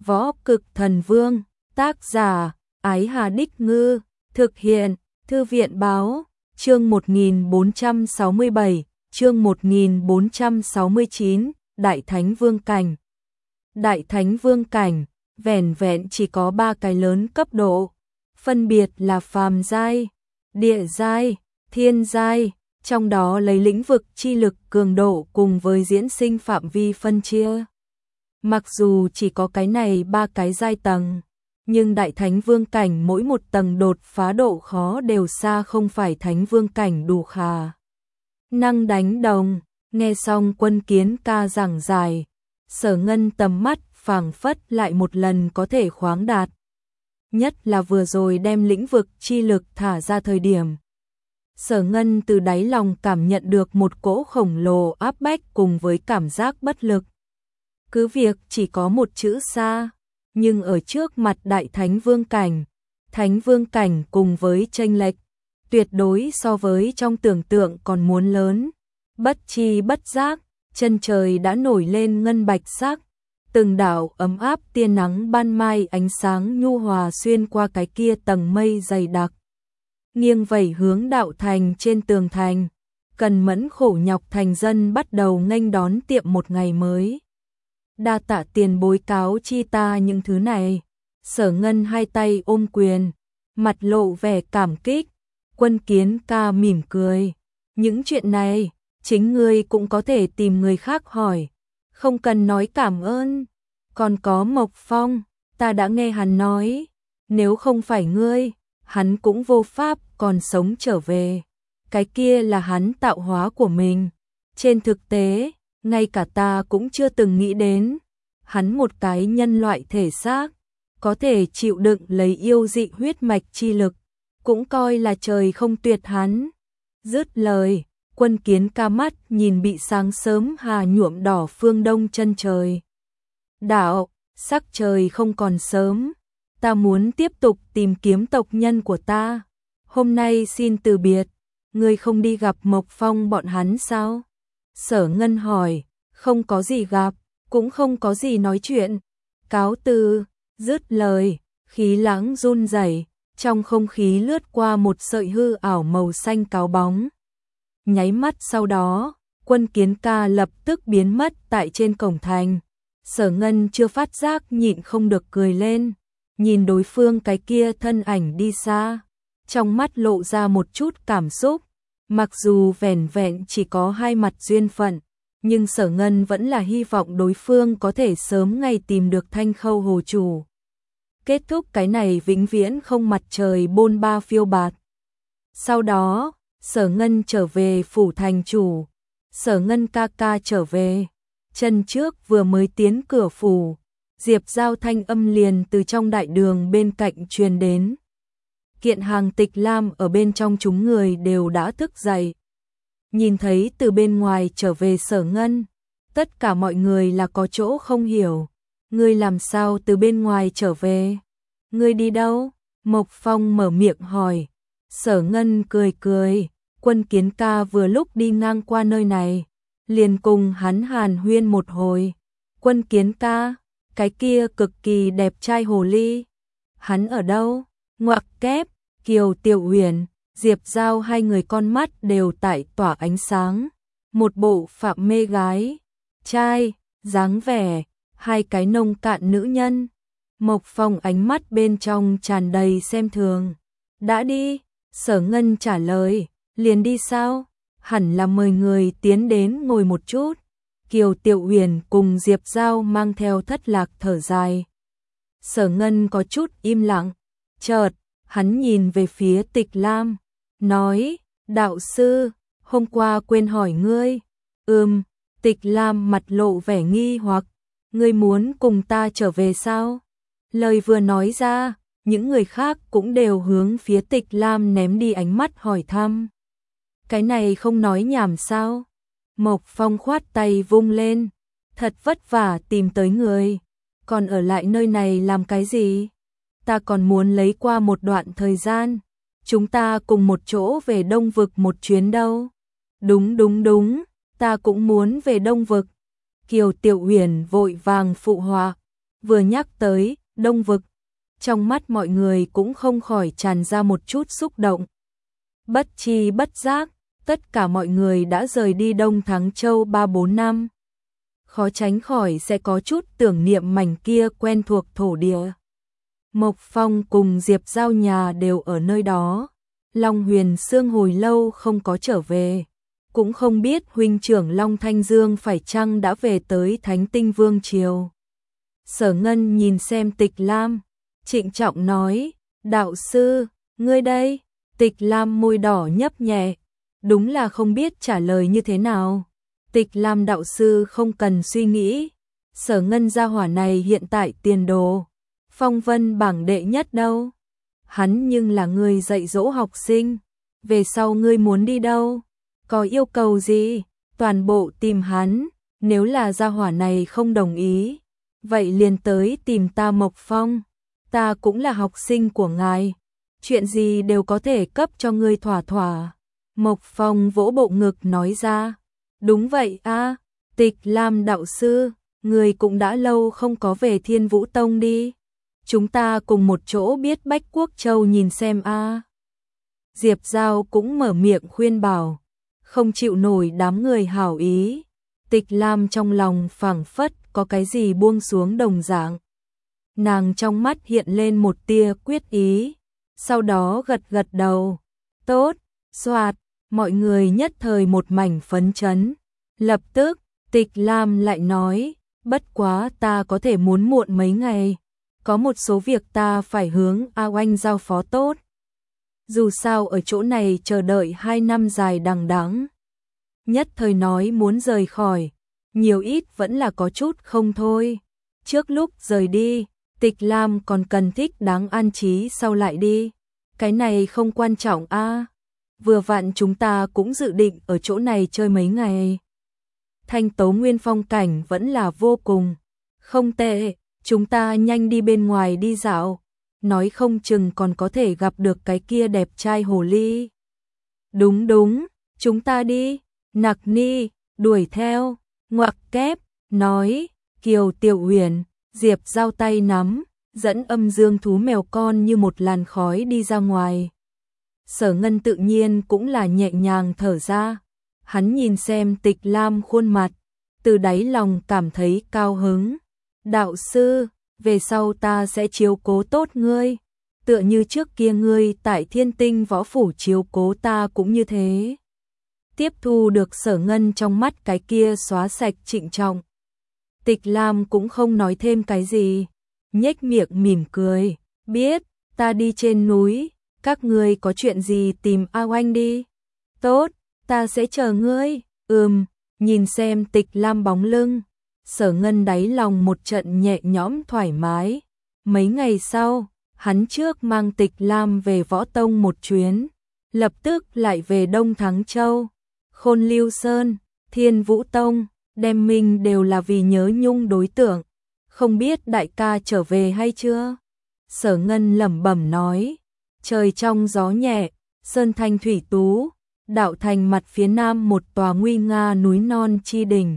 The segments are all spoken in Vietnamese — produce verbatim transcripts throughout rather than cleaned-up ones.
Võ Cực Thần Vương, tác giả, Ái Hà Đích Ngư, thực hiện, Thư viện Báo, chương một nghìn bốn trăm sáu mươi bảy, chương một nghìn bốn trăm sáu mươi chín, Đại Thánh Vương Cảnh. Đại Thánh Vương Cảnh, vẻn vẹn chỉ có ba cái lớn cấp độ, phân biệt là phàm giai, địa giai, thiên giai, trong đó lấy lĩnh vực chi lực cường độ cùng với diễn sinh phạm vi phân chia. Mặc dù chỉ có cái này ba cái giai tầng, nhưng Đại Thánh Vương Cảnh mỗi một tầng đột phá độ khó đều xa không phải Thánh Vương Cảnh đủ khả năng đánh đồng. Nghe xong Quân Kiến ca giảng giải, Sở Ngân tầm mắt phảng phất lại một lần có thể khoáng đạt. Nhất là vừa rồi đem lĩnh vực chi lực thả ra thời điểm, Sở Ngân từ đáy lòng cảm nhận được một cỗ khổng lồ áp bách cùng với cảm giác bất lực. Cứ việc chỉ có một chữ xa, nhưng ở trước mặt Đại Thánh Vương Cảnh, Thánh Vương Cảnh cùng với chênh lệch, tuyệt đối so với trong tưởng tượng còn muốn lớn. Bất chi bất giác, chân trời đã nổi lên ngân bạch sắc, từng đạo ấm áp tia nắng ban mai ánh sáng nhu hòa xuyên qua cái kia tầng mây dày đặc, nghiêng vẩy hướng đạo thành trên tường thành. Cần mẫn khổ nhọc thành dân bắt đầu nghênh đón tiệm một ngày mới. Đa tạ tiền bối cáo chi ta những thứ này. Sở Ngân hai tay ôm quyền, mặt lộ vẻ cảm kích. Quân Kiến ca mỉm cười, những chuyện này chính ngươi cũng có thể tìm người khác hỏi, không cần nói cảm ơn. Còn có Mộc Phong, ta đã nghe hắn nói, nếu không phải ngươi, hắn cũng vô pháp còn sống trở về. Cái kia là hắn tạo hóa của mình. Trên thực tế, ngay cả ta cũng chưa từng nghĩ đến, hắn một cái nhân loại thể xác, có thể chịu đựng lấy yêu dị huyết mạch chi lực, cũng coi là trời không tuyệt hắn. Dứt lời, Quân Kiến ca mắt nhìn bị sáng sớm hà nhuộm đỏ phương đông chân trời. Đạo, sắc trời không còn sớm, ta muốn tiếp tục tìm kiếm tộc nhân của ta. Hôm nay xin từ biệt, ngươi không đi gặp Mộc Phong bọn hắn sao? Sở Ngân hỏi, không có gì gặp, cũng không có gì nói chuyện. Cáo từ, dứt lời, khí lãng run rẩy, trong không khí lướt qua một sợi hư ảo màu xanh cáo bóng. Nháy mắt sau đó, Quân Kiến ca lập tức biến mất tại trên cổng thành. Sở Ngân chưa phát giác nhịn không được cười lên, nhìn đối phương cái kia thân ảnh đi xa, trong mắt lộ ra một chút cảm xúc. Mặc dù vẻn vẹn chỉ có hai mặt duyên phận, nhưng Sở Ngân vẫn là hy vọng đối phương có thể sớm ngày tìm được Thanh Khâu Hồ chủ, kết thúc cái này vĩnh viễn không mặt trời bôn ba phiêu bạt. Sau đó, Sở Ngân trở về phủ thành chủ. Sở Ngân ca ca trở về. Chân trước vừa mới tiến cửa phủ, Diệp Giao thanh âm liền từ trong đại đường bên cạnh truyền đến. Kiện Hàng Tịch Lam ở bên trong chúng người đều đã thức dậy. Nhìn thấy từ bên ngoài trở về Sở Ngân, tất cả mọi người là có chỗ không hiểu. Ngươi làm sao từ bên ngoài trở về? Ngươi đi đâu? Mộc Phong mở miệng hỏi. Sở Ngân cười cười, Quân Kiến ca vừa lúc đi ngang qua nơi này, liền cùng hắn hàn huyên một hồi. Quân Kiến ca, cái kia cực kỳ đẹp trai hồ ly, hắn ở đâu? Ngoặc kép, Kiều Tiểu Huyền, Diệp Giao hai người con mắt đều tại tỏa ánh sáng, một bộ phạm mê gái trai dáng vẻ, hai cái nông cạn nữ nhân. Mộc Phong ánh mắt bên trong tràn đầy xem thường. Đã đi, Sở Ngân trả lời. Liền đi sao? Hẳn là mời người tiến đến ngồi một chút. Kiều Tiểu Huyền cùng Diệp Giao mang theo thất lạc thở dài. Sở Ngân có chút im lặng. Chợt, hắn nhìn về phía Tịch Lam, nói, đạo sư, hôm qua quên hỏi ngươi. Ừm, Tịch Lam mặt lộ vẻ nghi hoặc, ngươi muốn cùng ta trở về sao? Lời vừa nói ra, những người khác cũng đều hướng phía Tịch Lam ném đi ánh mắt hỏi thăm. Cái này không nói nhảm sao? Mộc Phong khoát tay vung lên, thật vất vả tìm tới người, còn ở lại nơi này làm cái gì? Ta còn muốn lấy qua một đoạn thời gian, chúng ta cùng một chỗ về Đông Vực một chuyến đâu. Đúng đúng đúng, ta cũng muốn về Đông Vực. Kiều Tiểu Huyền vội vàng phụ họa. Vừa nhắc tới Đông Vực, trong mắt mọi người cũng không khỏi tràn ra một chút xúc động. Bất chi bất giác, tất cả mọi người đã rời đi Đông Thắng Châu ba bốn năm. Khó tránh khỏi sẽ có chút tưởng niệm mảnh kia quen thuộc thổ địa. Mộc Phong cùng Diệp Giao nhà đều ở nơi đó. Long Huyền Sương hồi lâu không có trở về, cũng không biết huynh trưởng Long Thanh Dương phải chăng đã về tới Thánh Tinh Vương Triều. Sở Ngân nhìn xem Tịch Lam, trịnh trọng nói, đạo sư, ngươi đây. Tịch Lam môi đỏ nhấp nhẹ, đúng là không biết trả lời như thế nào. Tịch Lam đạo sư không cần suy nghĩ, Sở Ngân gia hỏa này hiện tại tiền đồ, phong vân bảng đệ nhất đâu. Hắn nhưng là người dạy dỗ học sinh, về sau ngươi muốn đi đâu, có yêu cầu gì, toàn bộ tìm hắn, nếu là gia hỏa này không đồng ý, vậy liền tới tìm ta Mộc Phong, ta cũng là học sinh của ngài, chuyện gì đều có thể cấp cho ngươi thỏa thỏa. Mộc Phong vỗ bộ ngực nói ra, đúng vậy a, Tịch Lam đạo sư, người cũng đã lâu không có về Thiên Vũ Tông đi. Chúng ta cùng một chỗ biết Bách Quốc Châu nhìn xem a. Diệp Giao cũng mở miệng khuyên bảo, không chịu nổi đám người hảo ý. Tịch Lam trong lòng phảng phất có cái gì buông xuống đồng dạng. Nàng trong mắt hiện lên một tia quyết ý, sau đó gật gật đầu. Tốt, soạt, mọi người nhất thời một mảnh phấn chấn. Lập tức, Tịch Lam lại nói, bất quá ta có thể muốn muộn mấy ngày. Có một số việc ta phải hướng A Oanh giao phó tốt. Dù sao ở chỗ này chờ đợi hai năm dài đằng đẵng, nhất thời nói muốn rời khỏi, nhiều ít vẫn là có chút không thôi. Trước lúc rời đi, Tịch Lam còn cần thích đáng an trí sau lại đi. Cái này không quan trọng a. À. Vừa vặn chúng ta cũng dự định ở chỗ này chơi mấy ngày. Thanh Tố Nguyên phong cảnh vẫn là vô cùng không tệ. Chúng ta nhanh đi bên ngoài đi dạo, nói không chừng còn có thể gặp được cái kia đẹp trai hồ ly. Đúng đúng, chúng ta đi. Nặc Ni đuổi theo, ngoặc kép, nói, Kiều Tiểu Huyền, Diệp Giao tay nắm, dẫn âm dương thú mèo con như một làn khói đi ra ngoài. Sở Ngân tự nhiên cũng là nhẹ nhàng thở ra, hắn nhìn xem Tịch Lam khuôn mặt, từ đáy lòng cảm thấy cao hứng. Đạo sư, về sau ta sẽ chiếu cố tốt ngươi, tựa như trước kia ngươi tại Thiên Tinh Võ Phủ chiếu cố ta cũng như thế. Tiếp thu được Sở Ngân trong mắt cái kia xóa sạch trịnh trọng. Tịch Lam cũng không nói thêm cái gì, nhếch miệng mỉm cười, biết, ta đi trên núi, các ngươi có chuyện gì tìm A Oanh đi. Tốt, ta sẽ chờ ngươi. Ừm, nhìn xem Tịch Lam bóng lưng, Sở Ngân đáy lòng một trận nhẹ nhõm thoải mái. Mấy ngày sau, hắn trước mang Tịch Lam về Võ Tông một chuyến, lập tức lại về Đông Thắng Châu, Khôn Lưu Sơn, Thiên Vũ Tông, đem mình đều là vì nhớ nhung đối tượng. Không biết đại ca trở về hay chưa? Sở Ngân lẩm bẩm nói. Trời trong gió nhẹ, sơn thanh thủy tú, đạo thành mặt phía nam một tòa nguy nga núi non chi đỉnh.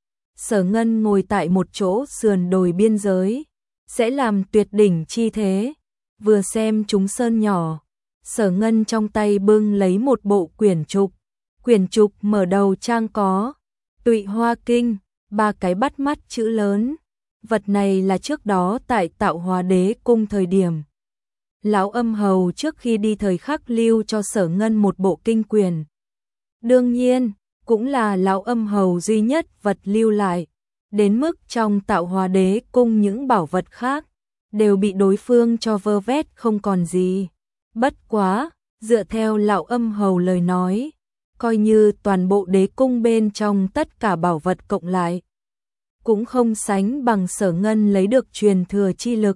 Sở Ngân ngồi tại một chỗ sườn đồi biên giới, sẽ làm tuyệt đỉnh chi thế. Vừa xem chúng sơn nhỏ, Sở Ngân trong tay bưng lấy một bộ quyển trục. Quyển trục mở đầu trang có Tụy Hoa Kinh, ba cái bắt mắt chữ lớn. Vật này là trước đó tại Tạo Hóa Đế Cung thời điểm, Lão Âm Hầu trước khi đi thời khắc lưu cho Sở Ngân một bộ kinh quyển. Đương nhiên, cũng là Lão Âm Hầu duy nhất vật lưu lại, đến mức trong Tạo Hóa Đế Cung những bảo vật khác đều bị đối phương cho vơ vét không còn gì. Bất quá, dựa theo Lão Âm Hầu lời nói, coi như toàn bộ đế cung bên trong tất cả bảo vật cộng lại, cũng không sánh bằng Sở Ngân lấy được truyền thừa chi lực.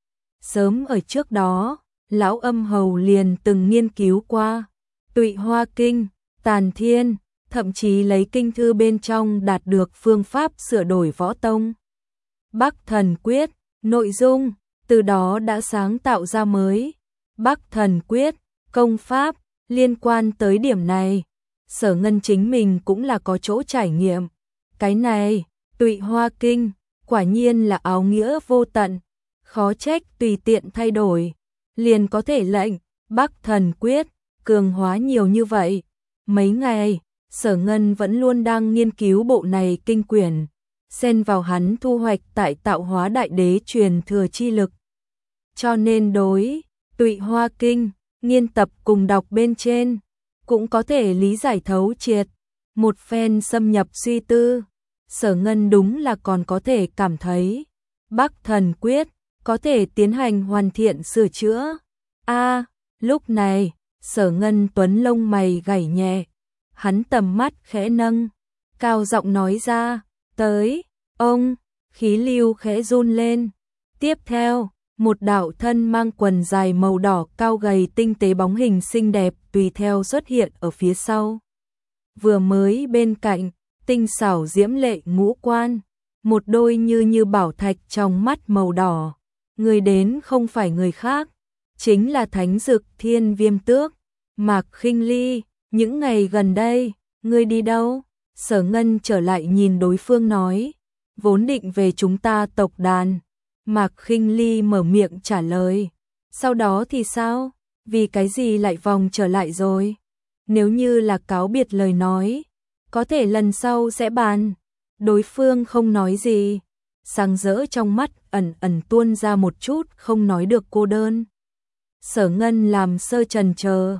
Sớm ở trước đó, Lão Âm Hầu liền từng nghiên cứu qua Tụy Hoa Kinh, Tàn Thiên, thậm chí lấy kinh thư bên trong đạt được phương pháp sửa đổi võ tông. Bắc Thần Quyết, nội dung, từ đó đã sáng tạo ra mới. Bắc Thần Quyết, công pháp, liên quan tới điểm này, Sở Ngân chính mình cũng là có chỗ trải nghiệm. Cái này, Tụy Hoa Kinh, quả nhiên là áo nghĩa vô tận, khó trách tùy tiện thay đổi, liền có thể lệnh Bắc Thần Quyết cường hóa nhiều như vậy. Mấy ngày, Sở Ngân vẫn luôn đang nghiên cứu bộ này kinh quyển, xen vào hắn thu hoạch tại tạo hóa đại đế truyền thừa chi lực. Cho nên đối Tụy Hoa Kinh, nghiên tập cùng đọc bên trên, cũng có thể lý giải thấu triệt. Một phen xâm nhập suy tư, Sở Ngân đúng là còn có thể cảm thấy Bắc Thần Quyết có thể tiến hành hoàn thiện sửa chữa. A, lúc này, Sở Ngân Tuấn lông mày gảy nhẹ, hắn tầm mắt khẽ nâng, cao giọng nói ra, tới, ông, khí lưu khẽ run lên. Tiếp theo, một đạo thân mang quần dài màu đỏ cao gầy tinh tế bóng hình xinh đẹp tùy theo xuất hiện ở phía sau. Vừa mới bên cạnh, tinh xảo diễm lệ ngũ quan, một đôi như như bảo thạch trong mắt màu đỏ. Người đến không phải người khác, chính là Thánh Dực Thiên Viêm Tước, Mạc Khinh Ly. Những ngày gần đây, ngươi đi đâu? Sở Ngân trở lại nhìn đối phương nói, vốn định về chúng ta tộc đàn. Mạc Khinh Ly mở miệng trả lời, sau đó thì sao? Vì cái gì lại vòng trở lại rồi? Nếu như là cáo biệt lời nói, có thể lần sau sẽ bàn. Đối phương không nói gì, sáng rỡ trong mắt ẩn ẩn tuôn ra một chút không nói được cô đơn. Sở Ngân làm sơ trần chờ,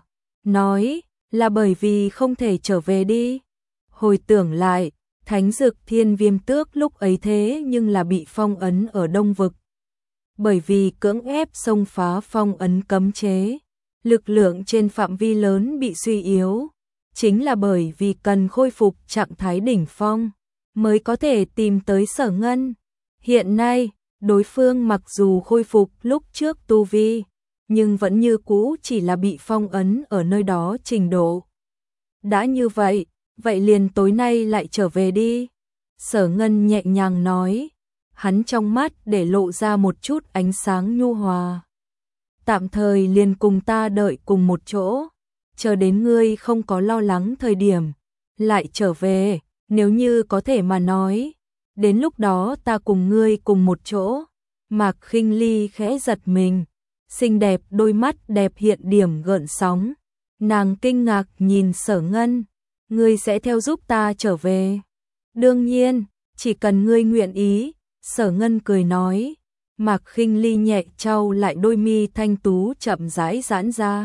nói là bởi vì không thể trở về đi. Hồi tưởng lại, Thánh Dực Thiên Viêm Tước lúc ấy thế nhưng là bị phong ấn ở Đông Vực. Bởi vì cưỡng ép xông phá phong ấn cấm chế, lực lượng trên phạm vi lớn bị suy yếu, chính là bởi vì cần khôi phục trạng thái đỉnh phong mới có thể tìm tới Sở Ngân. Hiện nay, đối phương mặc dù khôi phục lúc trước tu vi, nhưng vẫn như cũ chỉ là bị phong ấn ở nơi đó trình độ. Đã như vậy, vậy liền tối nay lại trở về đi. Sở Ngân nhẹ nhàng nói, hắn trong mắt để lộ ra một chút ánh sáng nhu hòa. Tạm thời liền cùng ta đợi cùng một chỗ, chờ đến ngươi không có lo lắng thời điểm, lại trở về, nếu như có thể mà nói, đến lúc đó ta cùng ngươi cùng một chỗ. Mạc Khinh Ly khẽ giật mình, xinh đẹp đôi mắt đẹp hiện điểm gợn sóng, nàng kinh ngạc nhìn Sở Ngân, ngươi sẽ theo giúp ta trở về? Đương nhiên, chỉ cần ngươi nguyện ý. Sở Ngân cười nói. Mạc Khinh Ly nhẹ trao lại đôi mi thanh tú chậm rãi giãn ra.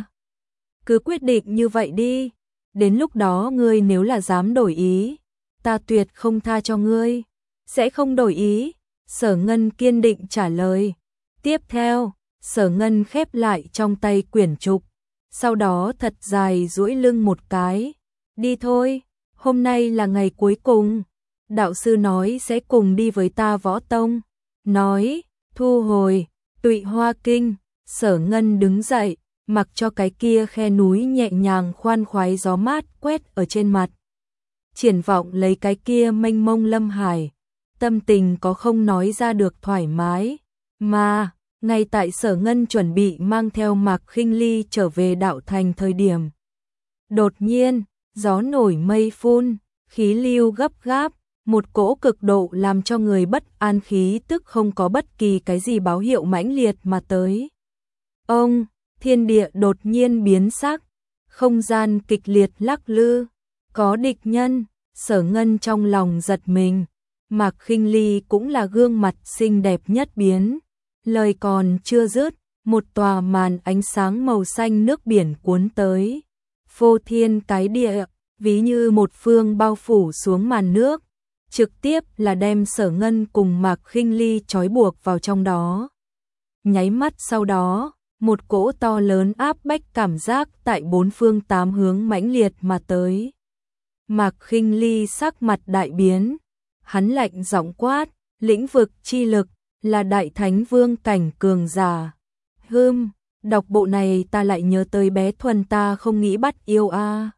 Cứ quyết định như vậy đi, đến lúc đó ngươi nếu là dám đổi ý, ta tuyệt không tha cho ngươi. Sẽ không đổi ý, Sở Ngân kiên định trả lời. Tiếp theo, Sở Ngân khép lại trong tay quyển trục, sau đó thật dài duỗi lưng một cái. Đi thôi, hôm nay là ngày cuối cùng. Đạo sư nói sẽ cùng đi với ta Võ Tông. Nói, thu hồi Tụy Hoa Kinh, Sở Ngân đứng dậy, mặc cho cái kia khe núi nhẹ nhàng khoan khoái gió mát quét ở trên mặt. Triển vọng lấy cái kia mênh mông lâm hải, tâm tình có không nói ra được thoải mái. Mà, ngay tại Sở Ngân chuẩn bị mang theo Mạc Khinh Ly trở về đạo thành thời điểm. Đột nhiên, gió nổi mây phun, khí lưu gấp gáp, một cỗ cực độ làm cho người bất an khí tức không có bất kỳ cái gì báo hiệu mãnh liệt mà tới. Ông, thiên địa đột nhiên biến sắc, không gian kịch liệt lắc lư, có địch nhân. Sở Ngân trong lòng giật mình, Mạc Khinh Ly cũng là gương mặt xinh đẹp nhất biến. Lời còn chưa dứt, một tòa màn ánh sáng màu xanh nước biển cuốn tới, phô thiên cái địa, ví như một phương bao phủ xuống màn nước, trực tiếp là đem Sở Ngân cùng Mạc Khinh Ly trói buộc vào trong đó. Nháy mắt sau đó, một cỗ to lớn áp bách cảm giác tại bốn phương tám hướng mãnh liệt mà tới. Mạc Khinh Ly sắc mặt đại biến, hắn lạnh giọng quát, lĩnh vực chi lực, là đại thánh vương cảnh cường giả. Hừm, đọc bộ này ta lại nhớ tới bé Thuần ta không nghĩ bắt yêu a. À.